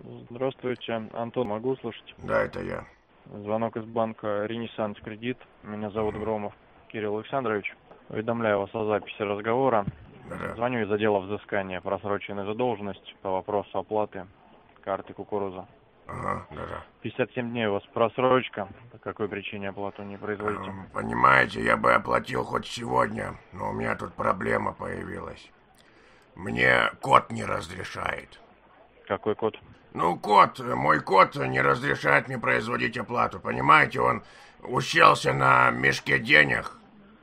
Здравствуйте, Антон, могу услышать? Да, это я. Звонок из банка «Ренессанс Кредит». Меня зовут Громов Кирилл Александрович. Уведомляю вас о записи разговора. Да-да. Звоню из отдела взыскания просроченной задолженности по вопросу оплаты карты «Кукуруза». Ага, да-да. 57 дней у вас просрочка. По какой причине оплату не производите? Понимаете, я бы оплатил хоть сегодня, но у меня тут проблема появилась. Мне кот не разрешает. Какой код? Ну, мой кот не разрешает мне производить оплату. Понимаете, он уселся на мешке денег.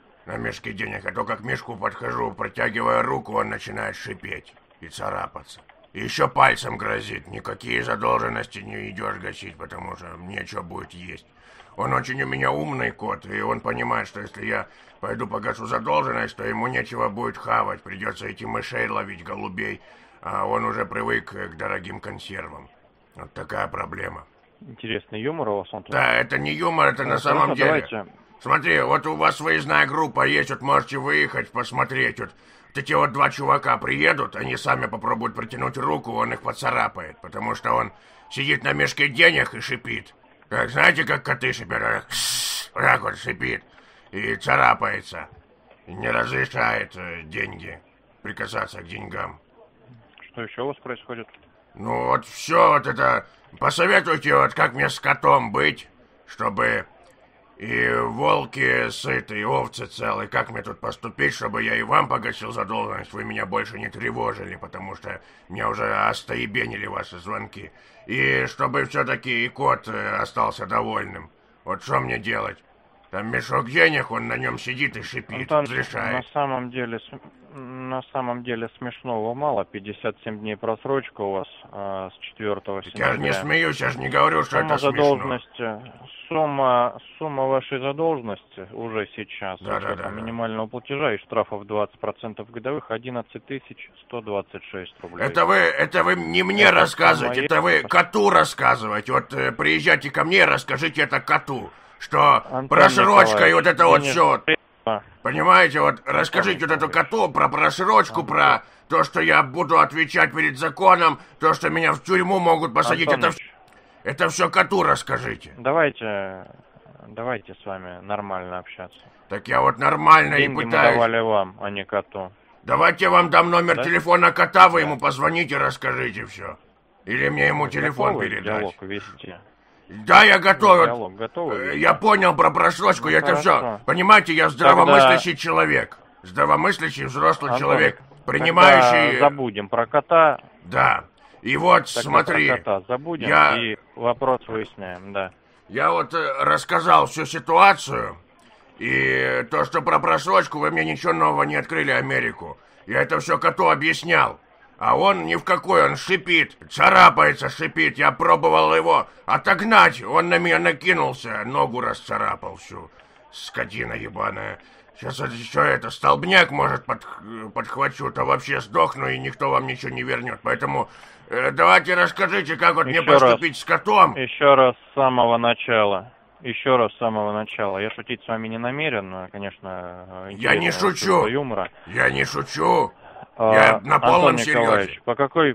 А то как к мешку подхожу, протягивая руку, он начинает шипеть и царапаться. И еще пальцем грозит. Никакие задолженности не идешь гасить, потому что нечего будет есть. Он очень у меня умный кот, и он понимает, что если я пойду погашу задолженность, то ему нечего будет хавать. Придется идти мышей ловить, голубей. А он уже привык к дорогим консервам. Вот такая проблема. Интересный юмор у вас, Антон. Да, это не юмор, это на самом деле. Давайте. Смотри, вот у вас выездная группа есть, вот можете выехать, посмотреть. Вот эти вот два чувака приедут, они сами попробуют протянуть руку, он их поцарапает, потому что он сидит на мешке денег и шипит. Как, знаете, как коты шипят? Вот так вот шипит и царапается. И не разрешает деньги, прикасаться к деньгам. Что еще у вас происходит? Ну вот все вот это... Посоветуйте, вот как мне с котом быть, чтобы и волки сыты, и овцы целы. Как мне тут поступить, чтобы я и вам погасил задолженность, вы меня больше не тревожили, потому что меня уже остоебенили ваши звонки. И чтобы все-таки и кот остался довольным. Вот что мне делать? Там мешок денег, он на нем сидит и шипит, Антон, разрешает. на самом деле смешного мало. 57 дней просрочка у вас с 4 сентября. Я же не смеюсь, я же не говорю, что это смешно. Сумма вашей задолженности уже сейчас, Да. минимального платежа и штрафов 20% годовых, 11 126 рублей. Это вы не мне рассказываете, это вы коту рассказываете. Вот приезжайте ко мне и расскажите это коту, что Антон просрочка и вот это вот Николаевич, все. Понимаете, вот расскажите вот эту коту про просрочку, про то, что я буду отвечать перед законом, то, что меня в тюрьму могут посадить. Это все коту расскажите. Давайте с вами нормально общаться. Так я вот нормально Деньги и мы пытаюсь. давали вам, а не коту. Давайте я вам дам номер Да? телефона кота, вы ему позвоните, расскажите все. Или мне ему телефон Готовы передать. диалог вести? Да, я готов. Диалог готовы вести? Я понял про просрочку, Ну, это все. хорошо. Понимаете, я здравомыслящий человек. Здравомыслящий взрослый Антон, человек, тогда принимающий... забудем про кота. Да. И вот, Тогда смотри. про кота забудем я- и вопрос выясняем, да. Я вот рассказал всю ситуацию, и то, что про просрочку, вы мне ничего нового не открыли Америку. Я это все коту объяснял. А он ни в какой, он шипит, царапается, шипит. Я пробовал его отогнать, он на меня накинулся, ногу расцарапал всю. Скотина ебаная. Сейчас еще это, столбняк, может, подхвачу, то вообще сдохну, и никто вам ничего не вернет. Поэтому давайте расскажите, как вот мне поступить с котом. Еще раз с самого начала. Я шутить с вами не намерен, конечно. Я не шучу. Юмора. Я не шучу. Я на полном Антон серьезе. Николаевич, по какой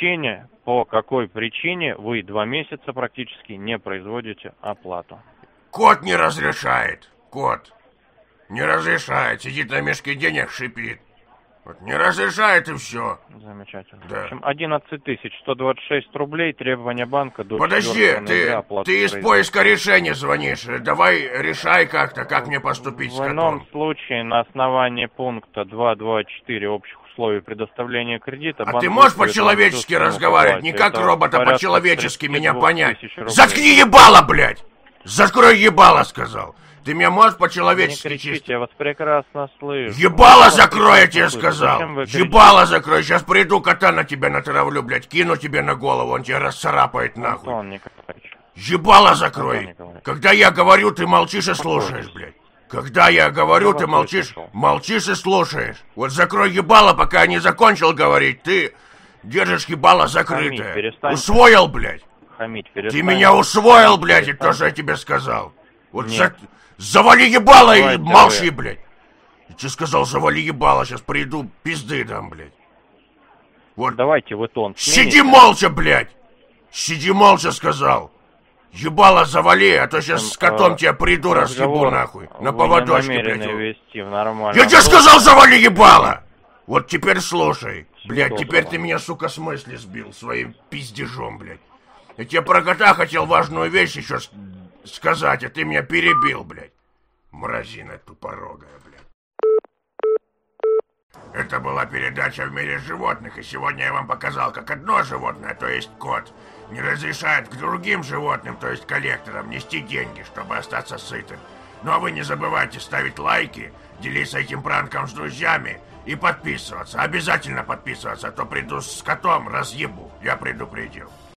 причине вы 2 месяца практически не производите оплату? Кот не разрешает. Кот. Не разрешает. Сидит на мешке денег, шипит. Вот не разрешает и все. Замечательно. Да. В общем, 11 126 рублей, требования банка до Подожди, 4 ноября оплату ты из производить. поиска решения звонишь. Давай решай как-то, как мне поступить с В ином котом. случае на основании пункта 2.2.4 общих условий предоставления кредита... А банк ты можешь выставит по-человечески вам всю сумму разговаривать, по не оплате. как Это робот, а порядка по-человечески меня 32 понять? тысяч рублей. Заткни ебало, блядь! Закрой ебало, сказал. Ты меня можешь Не по-человечески кричите, чисто? я вас прекрасно слышу. Ебало закрой, я тебе сказал! Зачем вы кричите? Ебало закрой, сейчас приду, кота на тебя натравлю, блядь, кину тебе на голову, он тебя расцарапает нахуй. Антон Николаевич, Ебало Антон закрой! Николаевич. Когда я говорю, ты молчишь и слушаешь, блядь. Когда я говорю, Я ты вас выслушал. молчишь и слушаешь. Вот закрой ебало, пока я не закончил говорить, ты держишь ебало закрытое. Хамить перестань. Усвоил, блядь? хамить Ты перестань. меня усвоил, Хамить блядь, и перестань. то, что я тебе сказал. Вот Нет. завали ебало и Давайте молчи, вы. блядь. Я тебе сказал, завали ебало, сейчас приду, пизды дам, блядь. Вот. Давайте вы тон Сиди смените. молча, блядь! Сиди молча, сказал. Ебало завали, а то сейчас с котом тебя приду, разъебу нахуй. На поводочке, блядь. Вести в нормальном... Я тебе сказал, завали ебало! Вот теперь слушай. Блядь, теперь ты меня, сука, с мысли сбил своим пиздежом, блядь. Я тебе про кота хотел важную вещь еще сказать, а ты меня перебил, блядь. Мразина тупорогая, блядь. Это была передача «В мире животных», и сегодня я вам показал, как одно животное, то есть кот, не разрешает к другим животным, то есть коллекторам, нести деньги, чтобы остаться сытым. Ну а вы не забывайте ставить лайки, делиться этим пранком с друзьями и подписываться. Обязательно подписываться, а то приду с котом, разъебу. Я предупредил.